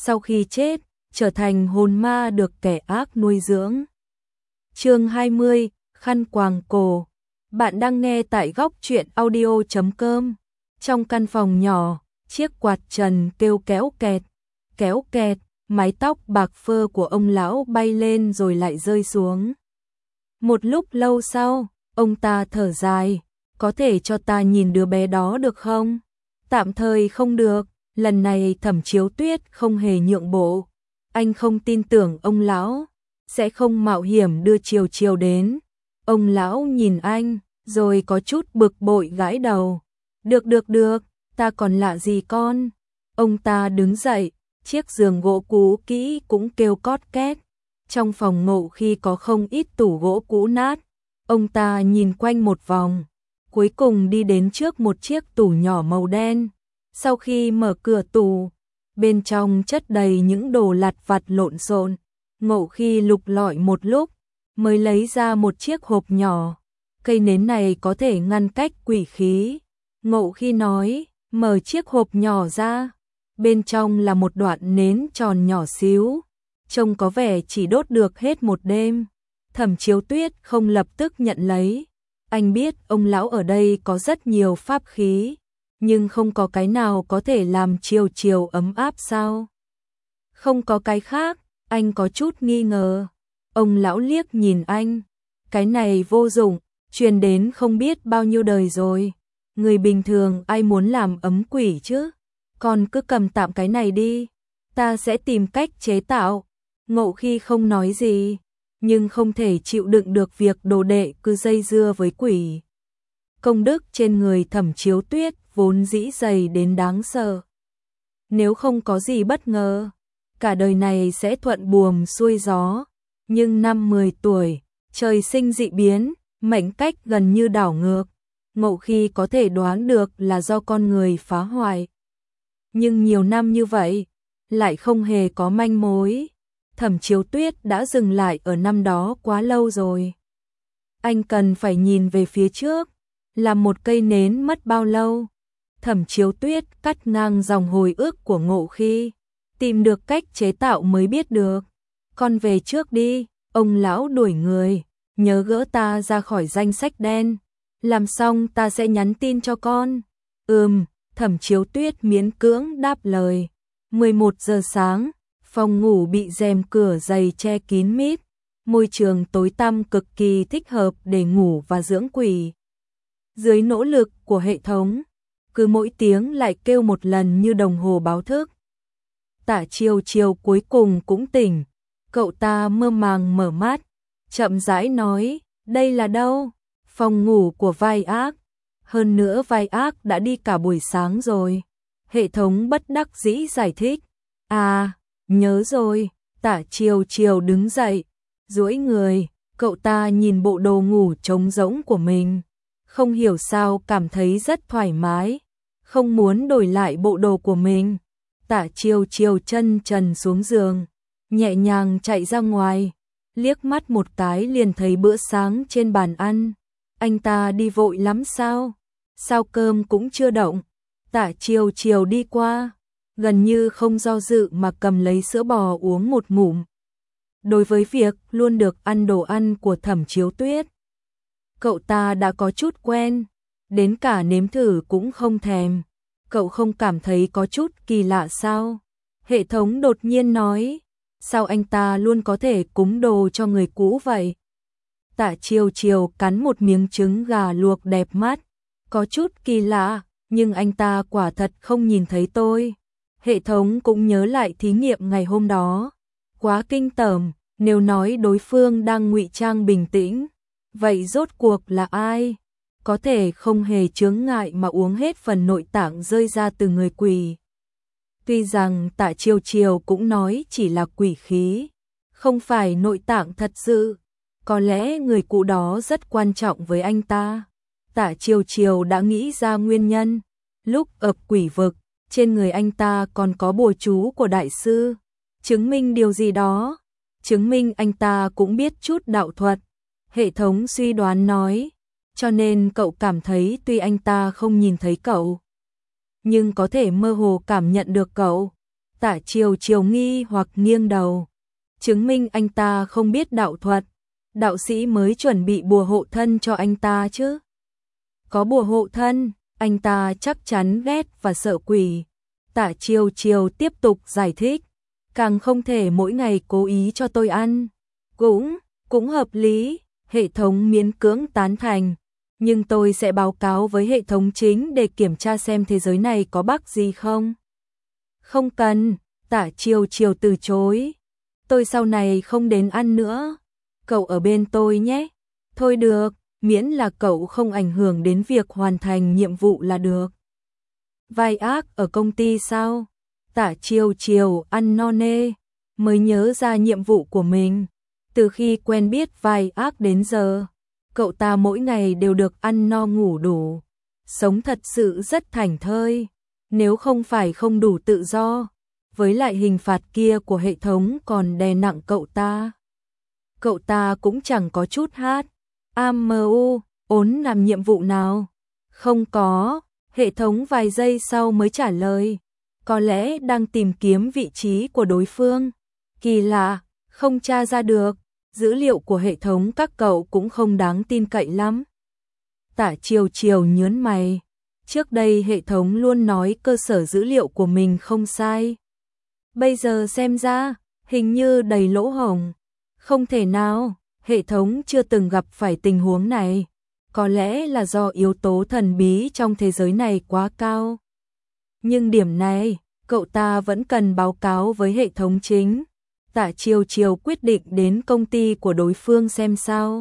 sau khi chết, trở thành hồn ma được kẻ ác nuôi dưỡng. Chương 20, khăn quàng cổ. Bạn đang nghe tại góc truyện audio.com. Trong căn phòng nhỏ, chiếc quạt trần kêu kéo kẹt, mái tóc bạc phơ của ông lão bay lên rồi lại rơi xuống. Một lúc lâu sau, ông ta thở dài, có thể cho ta nhìn đứa bé đó được không? Tạm thời không được, lần này Thẩm Chiếu Tuyết không hề nhượng bộ. Anh không tin tưởng ông lão sẽ không mạo hiểm đưa Chiều Chiều đến. Ông lão nhìn anh, rồi có chút bực bội gãi đầu. Được, ta còn lạ gì con? Ông ta đứng dậy, chiếc giường gỗ cũ kỹ cũng kêu cót két. Trong phòng ngộ khi có không ít tủ gỗ cũ nát. Ông ta nhìn quanh một vòng, cuối cùng đi đến trước một chiếc tủ nhỏ màu đen. Sau khi mở cửa tủ, bên trong chất đầy những đồ lặt vặt lộn xộn. Ngộ khi lục lọi một lúc, mới lấy ra một chiếc hộp nhỏ. Cây nến này có thể ngăn cách quỷ khí. Ngộ khi nói, mở chiếc hộp nhỏ ra. Bên trong là một đoạn nến tròn nhỏ xíu. Trông có vẻ chỉ đốt được hết một đêm. Thẩm Chiếu Tuyết không lập tức nhận lấy. Anh biết ông lão ở đây có rất nhiều pháp khí, nhưng không có cái nào có thể làm Chiều Chiều ấm áp sao? Không có cái khác, anh có chút nghi ngờ. Ông lão liếc nhìn anh. Cái này vô dụng, truyền đến không biết bao nhiêu đời rồi. Người bình thường ai muốn làm ấm quỷ chứ? Con cứ cầm tạm cái này đi, ta sẽ tìm cách chế tạo. Ngộ khi không nói gì, nhưng không thể chịu đựng được việc đồ đệ cứ dây dưa với quỷ. Công đức trên người Thẩm Chiếu Tuyết vốn dĩ dày đến đáng sợ. Nếu không có gì bất ngờ, cả đời này sẽ thuận buồm xuôi gió. Nhưng năm 10 tuổi, trời sinh dị biến, mệnh cách gần như đảo ngược. Ngộ khi có thể đoán được là do con người phá hoại. Nhưng nhiều năm như vậy, lại không hề có manh mối. Thẩm Chiếu Tuyết đã dừng lại ở năm đó quá lâu rồi. Anh cần phải nhìn về phía trước, là một cây nến mất bao lâu. Thẩm Chiếu Tuyết cắt ngang dòng hồi ức của Ngộ khi, tìm được cách chế tạo mới biết được. Con về trước đi, ông lão đuổi người, nhớ gỡ ta ra khỏi danh sách đen. Làm xong ta sẽ nhắn tin cho con. Thẩm Chiếu Tuyết miễn cưỡng đáp lời. 11 giờ sáng, phòng ngủ bị rèm cửa dày che kín mít. Môi trường tối tăm cực kỳ thích hợp để ngủ và dưỡng quỷ. Dưới nỗ lực của hệ thống, cứ mỗi tiếng lại kêu một lần như đồng hồ báo thức. Tạ Chiều Chiều cuối cùng cũng tỉnh. Cậu ta mơ màng mở mắt, chậm rãi nói, đây là đâu? Phòng ngủ của vai ác. Hơn nữa vai ác đã đi cả buổi sáng rồi. Hệ thống bất đắc dĩ giải thích. À, nhớ rồi. Tạ Chiều Chiều đứng dậy, duỗi người. Cậu ta nhìn bộ đồ ngủ trống rỗng của mình, không hiểu sao cảm thấy rất thoải mái, không muốn đổi lại bộ đồ của mình. Tạ Chiều Chiều chân trần xuống giường, nhẹ nhàng chạy ra ngoài, liếc mắt một cái liền thấy bữa sáng trên bàn ăn. Anh ta đi vội lắm sao? Sao cơm cũng chưa động? Tạ Chiều Chiều đi qua, gần như không do dự mà cầm lấy sữa bò uống một ngụm. Đối với việc luôn được ăn đồ ăn của Thẩm Chiếu Tuyết, cậu ta đã có chút quen, đến cả nếm thử cũng không thèm. Cậu không cảm thấy có chút kỳ lạ sao? Hệ thống đột nhiên nói, sao anh ta luôn có thể cúng đồ cho người cũ vậy? Tạ Chiều Chiều cắn một miếng trứng gà luộc đẹp mắt, có chút kỳ lạ, nhưng anh ta quả thật không nhìn thấy tôi. Hệ thống cũng nhớ lại thí nghiệm ngày hôm đó, quá kinh tởm. Nếu nói đối phương đang ngụy trang bình tĩnh, vậy rốt cuộc là ai? Có thể không hề chướng ngại mà uống hết phần nội tạng rơi ra từ người quỷ. Tuy rằng Tạ Chiều Chiều cũng nói chỉ là quỷ khí, không phải nội tạng thật sự. Có lẽ người cũ đó rất quan trọng với anh ta. Tạ Chiều Chiều đã nghĩ ra nguyên nhân. Lúc ập quỷ vực, trên người anh ta còn có bùa chú của đại sư, chứng minh điều gì đó. Chứng minh anh ta cũng biết chút đạo thuật. Hệ thống suy đoán nói, cho nên cậu cảm thấy tuy anh ta không nhìn thấy cậu, nhưng có thể mơ hồ cảm nhận được cậu. Tạ Chiều Chiều nghi hoặc nghiêng đầu, chứng minh anh ta không biết đạo thuật, đạo sĩ mới chuẩn bị bùa hộ thân cho anh ta chứ. Có bùa hộ thân, anh ta chắc chắn ghét và sợ quỷ. Tạ Chiều Chiều tiếp tục giải thích, càng không thể mỗi ngày cố ý cho tôi ăn. Cũng hợp lý, hệ thống miễn cưỡng tán thành, nhưng tôi sẽ báo cáo với hệ thống chính để kiểm tra xem thế giới này có bug gì không. Không cần, Tạ Chiều Chiều từ chối. Tôi sau này không đến ăn nữa, cậu ở bên tôi nhé. Thôi được, miễn là cậu không ảnh hưởng đến việc hoàn thành nhiệm vụ là được. Vai ác ở công ty sao? Tạ Chiều Chiều ăn no nê, mới nhớ ra nhiệm vụ của mình. Từ khi quen biết vai ác đến giờ, cậu ta mỗi ngày đều được ăn no ngủ đủ, sống thật sự rất thảnh thơi. Nếu không phải không đủ tự do, với lại hình phạt kia của hệ thống còn đè nặng cậu ta cũng chẳng có chút hát. AMU, ốn làm nhiệm vụ nào? Không có, hệ thống vài giây sau mới trả lời. Có lẽ đang tìm kiếm vị trí của đối phương. Kỳ lạ, không tra ra được. Dữ liệu của hệ thống các cậu cũng không đáng tin cậy lắm. Tạ Chiều Chiều nhớn mày. Trước đây hệ thống luôn nói cơ sở dữ liệu của mình không sai. Bây giờ xem ra, hình như đầy lỗ hổng. Không thể nào, hệ thống chưa từng gặp phải tình huống này. Có lẽ là do yếu tố thần bí trong thế giới này quá cao. Nhưng điểm này, cậu ta vẫn cần báo cáo với hệ thống chính. Tạ Chiều Chiều quyết định đến công ty của đối phương xem sao.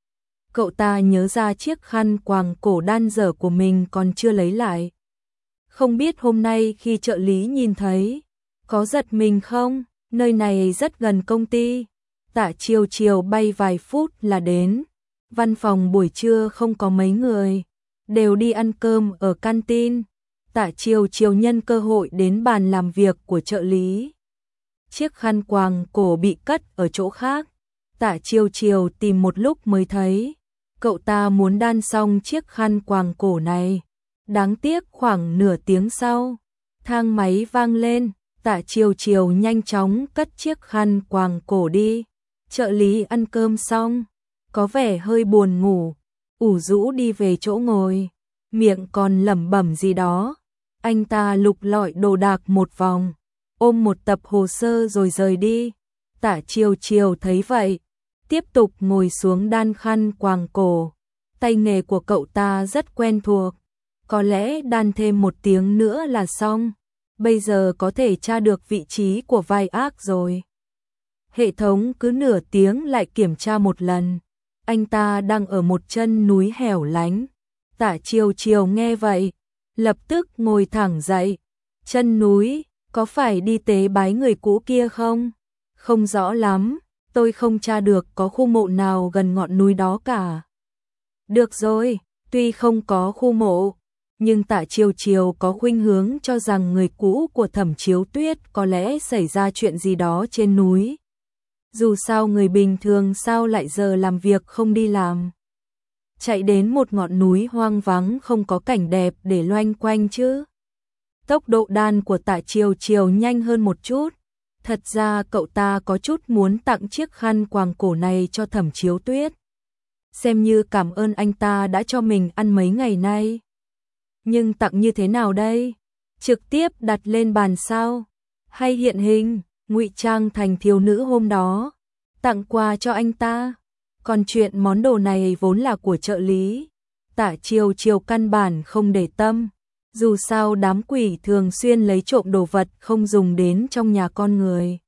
Cậu ta nhớ ra chiếc khăn quàng cổ đan dở của mình còn chưa lấy lại. Không biết hôm nay khi trợ lý nhìn thấy, có giật mình không? Nơi này rất gần công ty. Tạ Chiều Chiều bay vài phút là đến. Văn phòng buổi trưa không có mấy người, đều đi ăn cơm ở canteen. Tạ Chiều Chiều nhân cơ hội đến bàn làm việc của trợ lý. Chiếc khăn quàng cổ bị cất ở chỗ khác. Tạ Chiều Chiều tìm một lúc mới thấy. Cậu ta muốn đan xong chiếc khăn quàng cổ này. Đáng tiếc khoảng nửa tiếng sau, thang máy vang lên. Tạ Chiều Chiều nhanh chóng cất chiếc khăn quàng cổ đi. Trợ lý ăn cơm xong, có vẻ hơi buồn ngủ, ủ rũ đi về chỗ ngồi, miệng còn lẩm bẩm gì đó. Anh ta lục lọi đồ đạc một vòng, ôm một tập hồ sơ rồi rời đi. Tạ Chiều Chiều thấy vậy, tiếp tục ngồi xuống đan khăn quàng cổ. Tay nghề của cậu ta rất quen thuộc, có lẽ đan thêm một tiếng nữa là xong. Bây giờ có thể tra được vị trí của vai ác rồi. Hệ thống cứ nửa tiếng lại kiểm tra một lần. Anh ta đang ở một chân núi hẻo lánh. Tạ Chiều Chiều nghe vậy, lập tức ngồi thẳng dậy. Chân núi, có phải đi tế bái người cũ kia không? Không rõ lắm, tôi không tra được có khu mộ nào gần ngọn núi đó cả. Được rồi, tuy không có khu mộ, nhưng Tạ Chiều Chiều có khuynh hướng cho rằng người cũ của Thẩm Chiếu Tuyết có lẽ xảy ra chuyện gì đó trên núi. Dù sao người bình thường sao lại giờ làm việc không đi làm. Chạy đến một ngọn núi hoang vắng không có cảnh đẹp để loanh quanh chứ. Tốc độ đan của Tạ Chiều Chiều nhanh hơn một chút. Thật ra cậu ta có chút muốn tặng chiếc khăn quàng cổ này cho Thẩm Chiếu Tuyết. Xem như cảm ơn anh ta đã cho mình ăn mấy ngày nay. Nhưng tặng như thế nào đây? Trực tiếp đặt lên bàn sao? Hay hiện hình, ngụy trang thành thiếu nữ hôm đó, tặng quà cho anh ta? Còn chuyện món đồ này vốn là của trợ lý. Tạ Chiều Chiều căn bản không để tâm. Dù sao đám quỷ thường xuyên lấy trộm đồ vật không dùng đến trong nhà con người.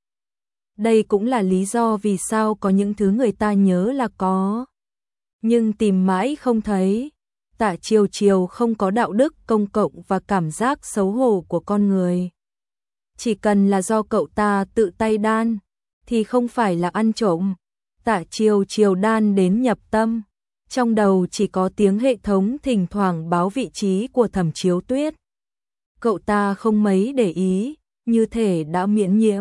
Đây cũng là lý do vì sao có những thứ người ta nhớ là có, nhưng tìm mãi không thấy. Tạ Chiều Chiều không có đạo đức công cộng và cảm giác xấu hổ của con người. Chỉ cần là do cậu ta tự tay đan, thì không phải là ăn trộm. Tạ Chiều Chiều đan đến nhập tâm. Trong đầu chỉ có tiếng hệ thống thỉnh thoảng báo vị trí của Thẩm Chiếu Tuyết. Cậu ta không mấy để ý, như thể đã miễn nhiễm.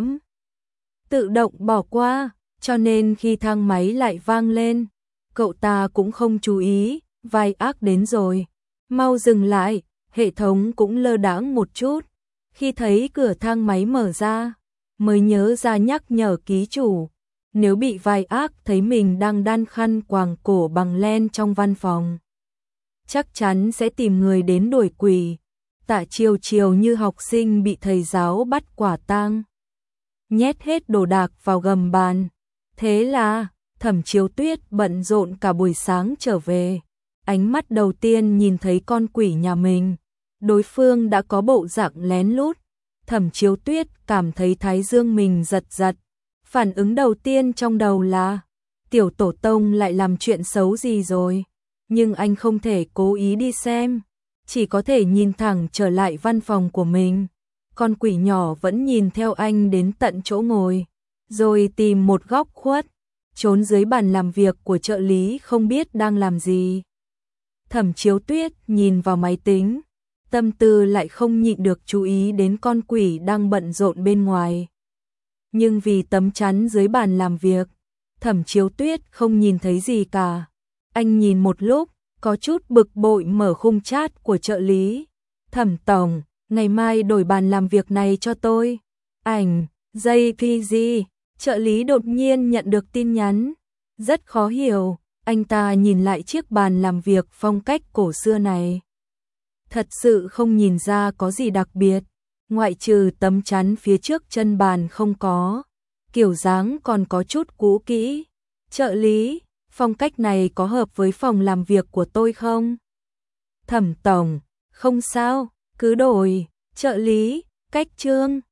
Tự động bỏ qua, cho nên khi thang máy lại vang lên, cậu ta cũng không chú ý, vai ác đến rồi. Mau dừng lại, hệ thống cũng lơ đãng một chút. Khi thấy cửa thang máy mở ra, mới nhớ ra nhắc nhở ký chủ. Nếu bị vai ác thấy mình đang đan khăn quàng cổ bằng len trong văn phòng, chắc chắn sẽ tìm người đến đuổi quỷ. Tạ Chiều Chiều như học sinh bị thầy giáo bắt quả tang, nhét hết đồ đạc vào gầm bàn. Thế là Thẩm Chiếu Tuyết bận rộn cả buổi sáng trở về. Ánh mắt đầu tiên nhìn thấy con quỷ nhà mình, đối phương đã có bộ dạng lén lút. Thẩm Chiếu Tuyết cảm thấy thái dương mình giật giật. Phản ứng đầu tiên trong đầu là tiểu tổ tông lại làm chuyện xấu gì rồi. Nhưng anh không thể cố ý đi xem, chỉ có thể nhìn thẳng trở lại văn phòng của mình. Con quỷ nhỏ vẫn nhìn theo anh đến tận chỗ ngồi, rồi tìm một góc khuất, trốn dưới bàn làm việc của trợ lý không biết đang làm gì. Thẩm Chiếu Tuyết nhìn vào máy tính, tâm tư lại không nhịn được chú ý đến con quỷ đang bận rộn bên ngoài. Nhưng vì tấm chắn dưới bàn làm việc, Thẩm Chiếu Tuyết không nhìn thấy gì cả. Anh nhìn một lúc, có chút bực bội mở khung chat của trợ lý. Thẩm tổng, ngày mai đổi bàn làm việc này cho tôi. Ảnh, JPG, trợ lý đột nhiên nhận được tin nhắn. Rất khó hiểu, anh ta nhìn lại chiếc bàn làm việc phong cách cổ xưa này. Thật sự không nhìn ra có gì đặc biệt, ngoại trừ tấm chắn phía trước chân bàn không có. Kiểu dáng còn có chút cũ kỹ. Trợ lý, phong cách này có hợp với phòng làm việc của tôi không? Thẩm tổng, không sao, cứ đổi. Trợ lý, cách chương.